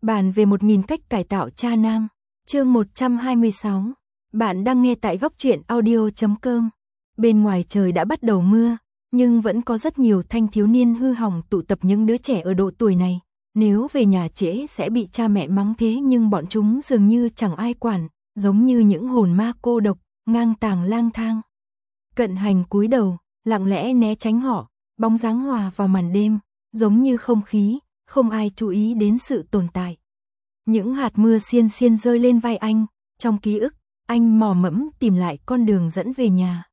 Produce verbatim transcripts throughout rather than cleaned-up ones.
Bàn về một nghìn cách cải tạo cha nam, chương một trăm hai mươi sáu. Bạn đang nghe tại góc truyện audio chấm com. Bên ngoài trời đã bắt đầu mưa, nhưng vẫn có rất nhiều thanh thiếu niên hư hỏng tụ tập. Những đứa trẻ ở độ tuổi này, nếu về nhà trễ sẽ bị cha mẹ mắng, thế nhưng bọn chúng dường như chẳng ai quản, giống như những hồn ma cô độc, ngang tàng lang thang. Cận Hành cúi đầu, lặng lẽ né tránh họ, bóng dáng hòa vào màn đêm, giống như không khí, không ai chú ý đến sự tồn tại. Những hạt mưa xiên xiên rơi lên vai anh, trong ký ức, anh mò mẫm tìm lại con đường dẫn về nhà.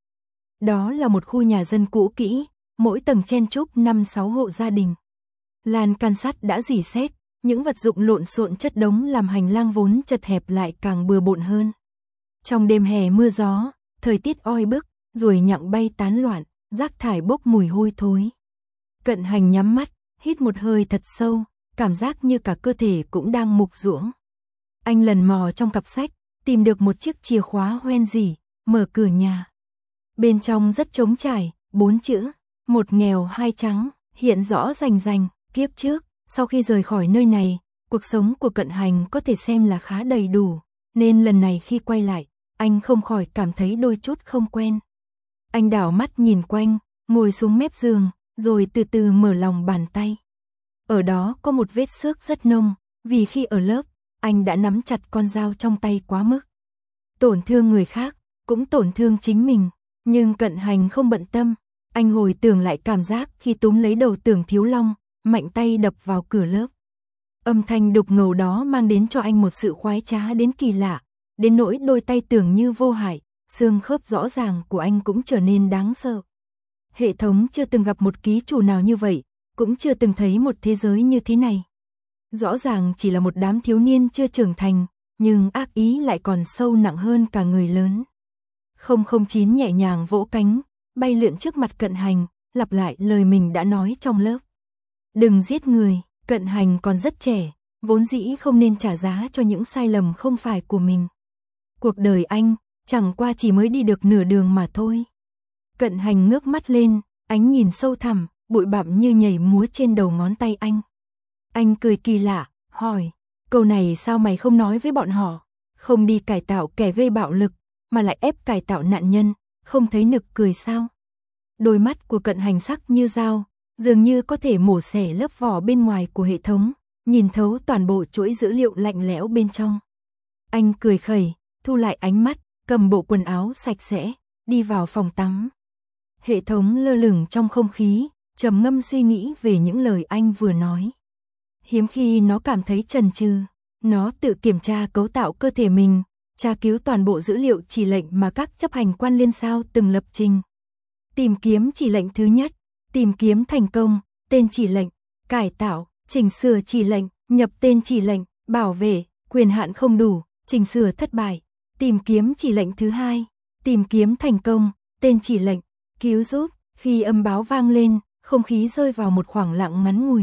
Đó là một khu nhà dân cũ kỹ, mỗi tầng chen chúc năm sáu hộ gia đình. Lan can sắt đã rỉ sét, những vật dụng lộn xộn chất đống làm hành lang vốn chật hẹp lại càng bừa bộn hơn. Trong đêm hè mưa gió, thời tiết oi bức, ruồi nhặng bay tán loạn, rác thải bốc mùi hôi thối. Cận Hành nhắm mắt, hít một hơi thật sâu, cảm giác như cả cơ thể cũng đang mục ruỗng. Anh lần mò trong cặp sách, tìm được một chiếc chìa khóa hoen rỉ, mở cửa nhà. Bên trong rất trống trải, bốn chữ, một nghèo hai trắng, hiện rõ rành rành. Kiếp trước, sau khi rời khỏi nơi này, cuộc sống của Cận Hành có thể xem là khá đầy đủ, nên lần này khi quay lại, anh không khỏi cảm thấy đôi chút không quen. Anh đảo mắt nhìn quanh, ngồi xuống mép giường, rồi từ từ mở lòng bàn tay. Ở đó có một vết xước rất nông, vì khi ở lớp, anh đã nắm chặt con dao trong tay quá mức. Tổn thương người khác, cũng tổn thương chính mình, nhưng Cận Hành không bận tâm. Anh hồi tưởng lại cảm giác khi túm lấy đầu Tưởng Thiếu Long, mạnh tay đập vào cửa lớp. Âm thanh đục ngầu đó mang đến cho anh một sự khoái trá đến kỳ lạ, đến nỗi đôi tay tưởng như vô hại, xương khớp rõ ràng của anh cũng trở nên đáng sợ. Hệ thống chưa từng gặp một ký chủ nào như vậy, cũng chưa từng thấy một thế giới như thế này. Rõ ràng chỉ là một đám thiếu niên chưa trưởng thành, nhưng ác ý lại còn sâu nặng hơn cả người lớn. không không chín nhẹ nhàng vỗ cánh, bay lượn trước mặt Cận Hành, lặp lại lời mình đã nói trong lớp. Đừng giết người, Cận Hành còn rất trẻ, vốn dĩ không nên trả giá cho những sai lầm không phải của mình. Cuộc đời anh, chẳng qua chỉ mới đi được nửa đường mà thôi. Cận Hành ngước mắt lên, ánh nhìn sâu thẳm, bụi bặm như nhảy múa trên đầu ngón tay anh. Anh cười kỳ lạ, hỏi, câu này sao mày không nói với bọn họ, không đi cải tạo kẻ gây bạo lực, mà lại ép cải tạo nạn nhân, không thấy nực cười sao? Đôi mắt của Cận Hành sắc như dao, dường như có thể mổ xẻ lớp vỏ bên ngoài của hệ thống, nhìn thấu toàn bộ chuỗi dữ liệu lạnh lẽo bên trong. Anh cười khẩy, thu lại ánh mắt, cầm bộ quần áo sạch sẽ, đi vào phòng tắm. Hệ thống lơ lửng trong không khí, trầm ngâm suy nghĩ về những lời anh vừa nói. Hiếm khi nó cảm thấy chần chừ, nó tự kiểm tra cấu tạo cơ thể mình, tra cứu toàn bộ dữ liệu chỉ lệnh mà các chấp hành quan liên sao từng lập trình. Tìm kiếm chỉ lệnh thứ nhất, tìm kiếm thành công, tên chỉ lệnh, cải tạo, chỉnh sửa chỉ lệnh, nhập tên chỉ lệnh, bảo vệ, quyền hạn không đủ, chỉnh sửa thất bại. Tìm kiếm chỉ lệnh thứ hai, tìm kiếm thành công, tên chỉ lệnh, cứu giúp. Khi âm báo vang lên, không khí rơi vào một khoảng lặng ngắn ngủi.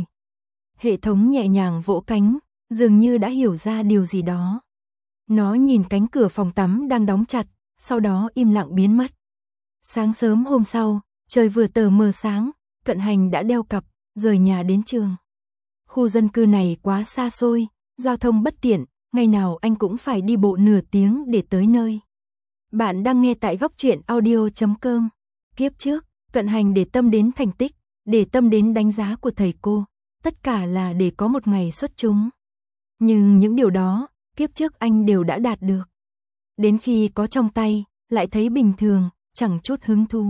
Hệ thống nhẹ nhàng vỗ cánh, dường như đã hiểu ra điều gì đó. Nó nhìn cánh cửa phòng tắm đang đóng chặt, sau đó im lặng biến mất. Sáng sớm hôm sau, trời vừa tờ mờ sáng, Cận Hành đã đeo cặp, rời nhà đến trường. Khu dân cư này quá xa xôi, giao thông bất tiện, ngày nào anh cũng phải đi bộ nửa tiếng để tới nơi. Bạn đang nghe tại góc truyện audio chấm com. Kiếp trước, Cận Hành để tâm đến thành tích, để tâm đến đánh giá của thầy cô, tất cả là để có một ngày xuất chúng. Nhưng những điều đó, kiếp trước anh đều đã đạt được. Đến khi có trong tay, lại thấy bình thường, chẳng chút hứng thú.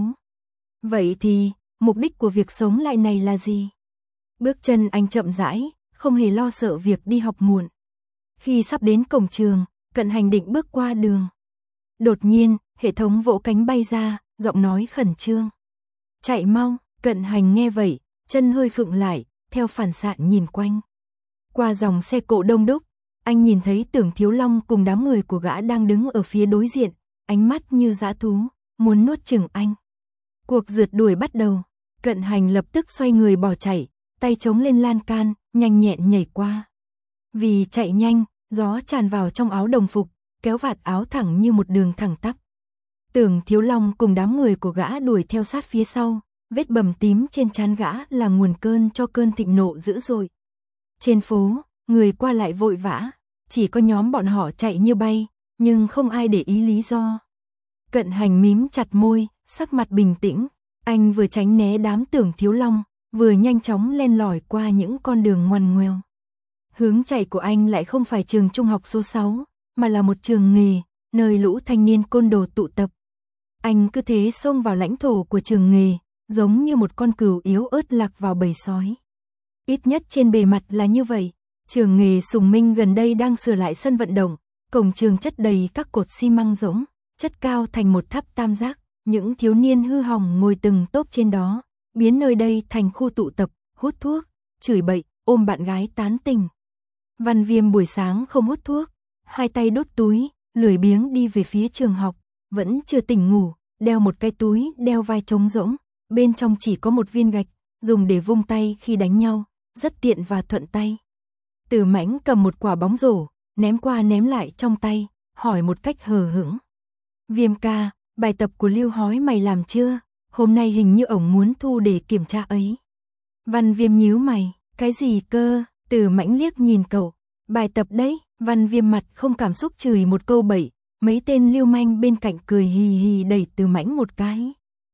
Vậy thì, mục đích của việc sống lại này là gì? Bước chân anh chậm rãi, không hề lo sợ việc đi học muộn. Khi sắp đến cổng trường, Cận Hành định bước qua đường. Đột nhiên, hệ thống vỗ cánh bay ra, giọng nói khẩn trương. Chạy mau, Cận Hành nghe vậy, chân hơi khựng lại, theo phản xạ nhìn quanh. Qua dòng xe cộ đông đúc, anh nhìn thấy Tưởng Thiếu Long cùng đám người của gã đang đứng ở phía đối diện, ánh mắt như dã thú, muốn nuốt chửng anh. Cuộc rượt đuổi bắt đầu, Cận Hành lập tức xoay người bỏ chạy, tay chống lên lan can, nhanh nhẹn nhảy qua. Vì chạy nhanh, gió tràn vào trong áo đồng phục, kéo vạt áo thẳng như một đường thẳng tắp. Tưởng Thiếu Long cùng đám người của gã đuổi theo sát phía sau, vết bầm tím trên trán gã là nguồn cơn cho cơn thịnh nộ dữ dội. Trên phố, người qua lại vội vã, chỉ có nhóm bọn họ chạy như bay, nhưng không ai để ý lý do. Cận Hành mím chặt môi, sắc mặt bình tĩnh, anh vừa tránh né đám Tưởng Thiếu Long, vừa nhanh chóng len lỏi qua những con đường ngoằn ngoèo. Hướng chạy của anh lại không phải trường trung học số sáu, mà là một trường nghề, nơi lũ thanh niên côn đồ tụ tập. Anh cứ thế xông vào lãnh thổ của trường nghề, giống như một con cừu yếu ớt lạc vào bầy sói. Ít nhất trên bề mặt là như vậy. Trường nghề Sùng Minh gần đây đang sửa lại sân vận động, cổng trường chất đầy các cột xi măng rỗng, chất cao thành một tháp tam giác, những thiếu niên hư hỏng ngồi từng tốp trên đó, biến nơi đây thành khu tụ tập, hút thuốc, chửi bậy, ôm bạn gái tán tình. Văn Viêm buổi sáng không hút thuốc, hai tay đốt túi, lười biếng đi về phía trường học, vẫn chưa tỉnh ngủ, đeo một cái túi đeo vai trống rỗng, bên trong chỉ có một viên gạch, dùng để vung tay khi đánh nhau, rất tiện và thuận tay. Từ Mãnh cầm một quả bóng rổ, ném qua ném lại trong tay, hỏi một cách hờ hững. Viêm ca, bài tập của Lưu Hói mày làm chưa? Hôm nay hình như ổng muốn thu để kiểm tra ấy. Văn Viêm nhíu mày, cái gì cơ? Từ Mãnh liếc nhìn cậu, bài tập đấy. Văn Viêm mặt không cảm xúc chửi một câu bậy, mấy tên lưu manh bên cạnh cười hì hì đẩy Từ Mãnh một cái.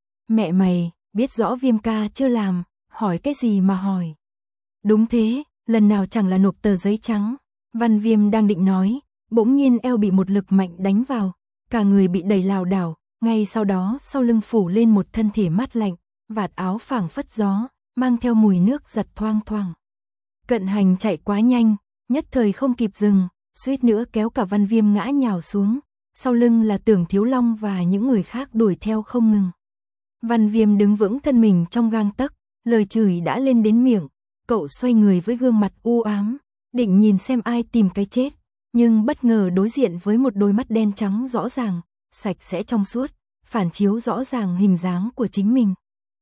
Mẹ mày, biết rõ Viêm ca chưa làm, hỏi cái gì mà hỏi. Đúng thế, lần nào chẳng là nộp tờ giấy trắng. Văn Viêm đang định nói, bỗng nhiên eo bị một lực mạnh đánh vào, cả người bị đẩy lảo đảo, ngay sau đó sau lưng phủ lên một thân thể mát lạnh, vạt áo phảng phất gió, mang theo mùi nước giặt thoang thoảng. Cận Hành chạy quá nhanh, nhất thời không kịp dừng, suýt nữa kéo cả Văn Viêm ngã nhào xuống, sau lưng là Tưởng Thiếu Long và những người khác đuổi theo không ngừng. Văn Viêm đứng vững thân mình trong gang tấc, lời chửi đã lên đến miệng, cậu xoay người với gương mặt u ám, định nhìn xem ai tìm cái chết, nhưng bất ngờ đối diện với một đôi mắt đen trắng rõ ràng, sạch sẽ trong suốt, phản chiếu rõ ràng hình dáng của chính mình.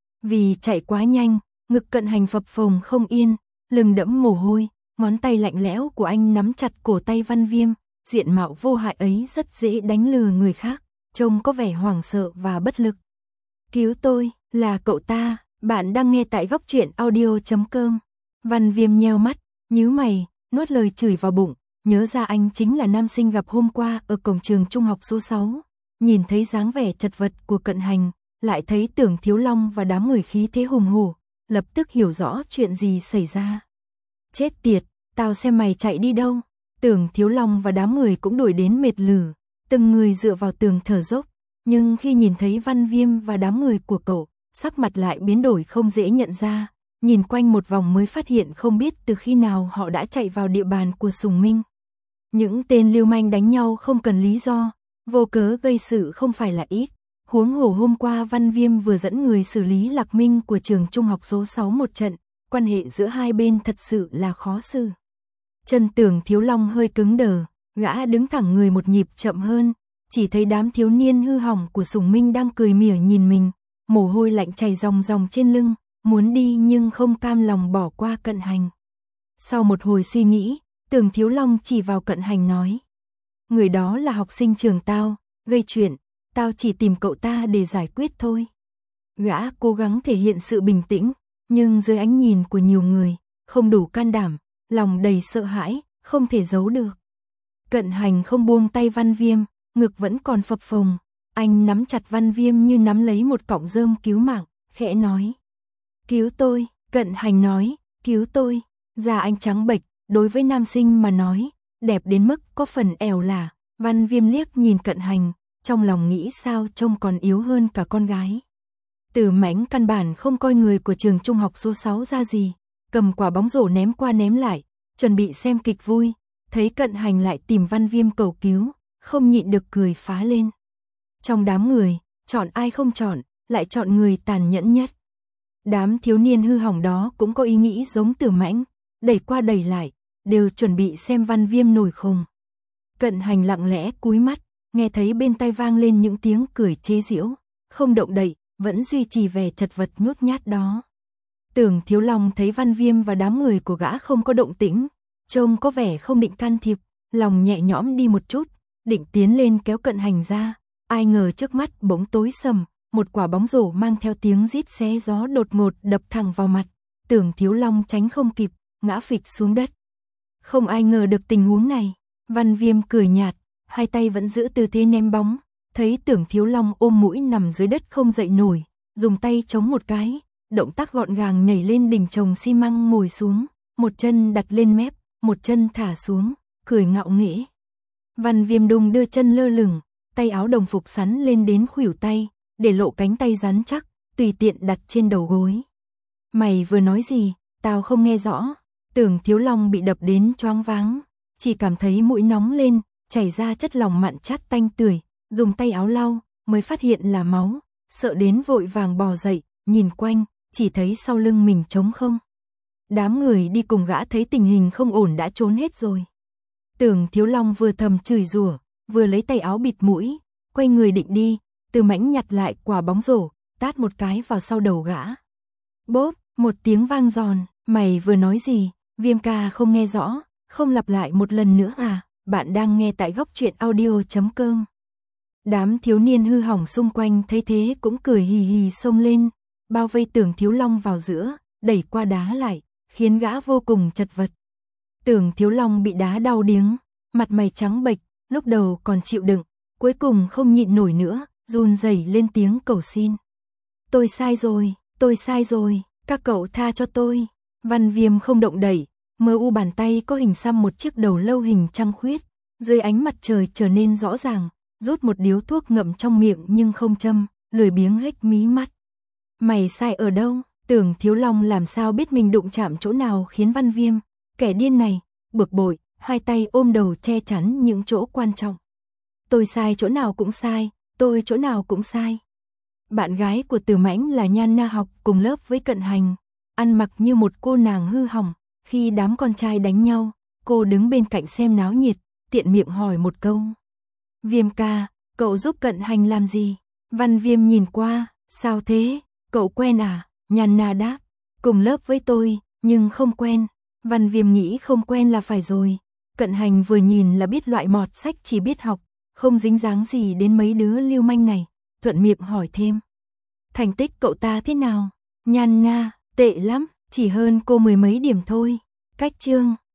Vì chạy quá nhanh, ngực Cận Hành phập phồng không yên, lưng đẫm mồ hôi, ngón tay lạnh lẽo của anh nắm chặt cổ tay Văn Viêm, diện mạo vô hại ấy rất dễ đánh lừa người khác, trông có vẻ hoảng sợ và bất lực. Cứu tôi, là cậu ta, bạn đang nghe tại góc truyện audio chấm com. Văn Viêm nheo mắt, nhíu mày, nuốt lời chửi vào bụng, nhớ ra anh chính là nam sinh gặp hôm qua ở cổng trường trung học số sáu, nhìn thấy dáng vẻ chật vật của Cận Hành, lại thấy Tưởng Thiếu Long và đám người khí thế hùng hổ, lập tức hiểu rõ chuyện gì xảy ra. Chết tiệt, tao xem mày chạy đi đâu. Tưởng Thiếu Long và đám người cũng đuổi đến mệt lử, từng người dựa vào tường thở dốc, nhưng khi nhìn thấy Văn Viêm và đám người của cậu, sắc mặt lại biến đổi không dễ nhận ra, nhìn quanh một vòng mới phát hiện không biết từ khi nào họ đã chạy vào địa bàn của Sùng Minh. Những tên lưu manh đánh nhau không cần lý do, vô cớ gây sự không phải là ít, huống hồ hôm qua Văn Viêm vừa dẫn người xử lý Lạc Minh của trường trung học số sáu một trận, quan hệ giữa hai bên thật sự là khó xử. Chân Tưởng Thiếu Long hơi cứng đờ, gã đứng thẳng người một nhịp chậm hơn, chỉ thấy đám thiếu niên hư hỏng của Sùng Minh đang cười mỉa nhìn mình, mồ hôi lạnh chảy ròng ròng trên lưng, muốn đi nhưng không cam lòng bỏ qua Cận Hành. Sau một hồi suy nghĩ, Tưởng Thiếu Long chỉ vào Cận Hành nói, người đó là học sinh trường tao, gây chuyện, tao chỉ tìm cậu ta để giải quyết thôi. Gã cố gắng thể hiện sự bình tĩnh, nhưng dưới ánh nhìn của nhiều người, không đủ can đảm, lòng đầy sợ hãi, không thể giấu được. Cận Hành không buông tay Văn Viêm, ngực vẫn còn phập phồng, anh nắm chặt Văn Viêm như nắm lấy một cọng rơm cứu mạng, khẽ nói. Cứu tôi, Cận Hành nói, cứu tôi. Da anh trắng bệch, đối với nam sinh mà nói, đẹp đến mức có phần ẻo lả. Văn Viêm liếc nhìn Cận Hành, trong lòng nghĩ sao trông còn yếu hơn cả con gái. Từ Mãnh căn bản không coi người của trường trung học số sáu ra gì, cầm quả bóng rổ ném qua ném lại, chuẩn bị xem kịch vui, thấy Cận Hành lại tìm Văn Viêm cầu cứu, không nhịn được cười phá lên. Trong đám người, chọn ai không chọn, lại chọn người tàn nhẫn nhất. Đám thiếu niên hư hỏng đó cũng có ý nghĩ giống Từ Mãnh, đẩy qua đẩy lại, đều chuẩn bị xem Văn Viêm nổi khùng. Cận Hành lặng lẽ cúi mắt, nghe thấy bên tai vang lên những tiếng cười chế giễu, không động đậy, vẫn duy trì vẻ chật vật nhút nhát đó. Tưởng Thiếu Long thấy Văn Viêm và đám người của gã không có động tĩnh, trông có vẻ không định can thiệp, lòng nhẹ nhõm đi một chút, định tiến lên kéo Cận Hành ra, ai ngờ trước mắt bỗng tối sầm, một quả bóng rổ mang theo tiếng rít xé gió đột ngột đập thẳng vào mặt, Tưởng Thiếu Long tránh không kịp, ngã phịch xuống đất. Không ai ngờ được tình huống này. Văn Viêm cười nhạt, hai tay vẫn giữ tư thế ném bóng, thấy Tưởng Thiếu Long ôm mũi nằm dưới đất không dậy nổi, dùng tay chống một cái, động tác gọn gàng nhảy lên đỉnh chồng xi măng ngồi xuống, một chân đặt lên mép, một chân thả xuống, cười ngạo nghễ. Văn Viêm đung đưa chân lơ lửng, tay áo đồng phục sắn lên đến khuỷu tay, để lộ cánh tay rắn chắc, tùy tiện đặt trên đầu gối. Mày vừa nói gì, tao không nghe rõ. Tưởng Thiếu Long bị đập đến choáng váng, chỉ cảm thấy mũi nóng lên, chảy ra chất lỏng mặn chát tanh tưởi, dùng tay áo lau, mới phát hiện là máu, sợ đến vội vàng bò dậy, nhìn quanh, chỉ thấy sau lưng mình trống không. Đám người đi cùng gã thấy tình hình không ổn đã trốn hết rồi. Tưởng Thiếu Long vừa thầm chửi rủa, vừa lấy tay áo bịt mũi, quay người định đi, Từ Mãnh nhặt lại quả bóng rổ, tát một cái vào sau đầu gã. Bốp, một tiếng vang giòn, mày vừa nói gì, Viêm ca không nghe rõ, không lặp lại một lần nữa à, bạn đang nghe tại góc truyện audio chấm com. Đám thiếu niên hư hỏng xung quanh thấy thế cũng cười hì hì xông lên, bao vây Tưởng Thiếu Long vào giữa, đẩy qua đá lại, khiến gã vô cùng chật vật. Tưởng Thiếu Long bị đá đau điếng, mặt mày trắng bệch, lúc đầu còn chịu đựng, cuối cùng không nhịn nổi nữa, run rẩy lên tiếng cầu xin. Tôi sai rồi, tôi sai rồi, các cậu tha cho tôi. Văn Viêm không động đẩy, mờ u bàn tay có hình xăm một chiếc đầu lâu hình trăng khuyết, dưới ánh mặt trời trở nên rõ ràng, rút một điếu thuốc ngậm trong miệng nhưng không châm, lười biếng hếch mí mắt. Mày sai ở đâu? Tưởng Thiếu Long làm sao biết mình đụng chạm chỗ nào khiến Văn Viêm, kẻ điên này, bực bội, hai tay ôm đầu che chắn những chỗ quan trọng. Tôi sai chỗ nào cũng sai, tôi chỗ nào cũng sai. Bạn gái của Từ Mãnh là Nhan Na học cùng lớp với Cận Hành, ăn mặc như một cô nàng hư hỏng, khi đám con trai đánh nhau, cô đứng bên cạnh xem náo nhiệt, tiện miệng hỏi một câu. Viêm ca, cậu giúp Cận Hành làm gì? Văn Viêm nhìn qua, sao thế, cậu quen à? Nhan Na đáp, cùng lớp với tôi, nhưng không quen. Văn Viêm nghĩ không quen là phải rồi. Cận Hành vừa nhìn là biết loại mọt sách chỉ biết học, không dính dáng gì đến mấy đứa lưu manh này, thuận miệng hỏi thêm. Thành tích cậu ta thế nào? Nhan Na, tệ lắm, chỉ hơn cô mười mấy điểm thôi. Cách chương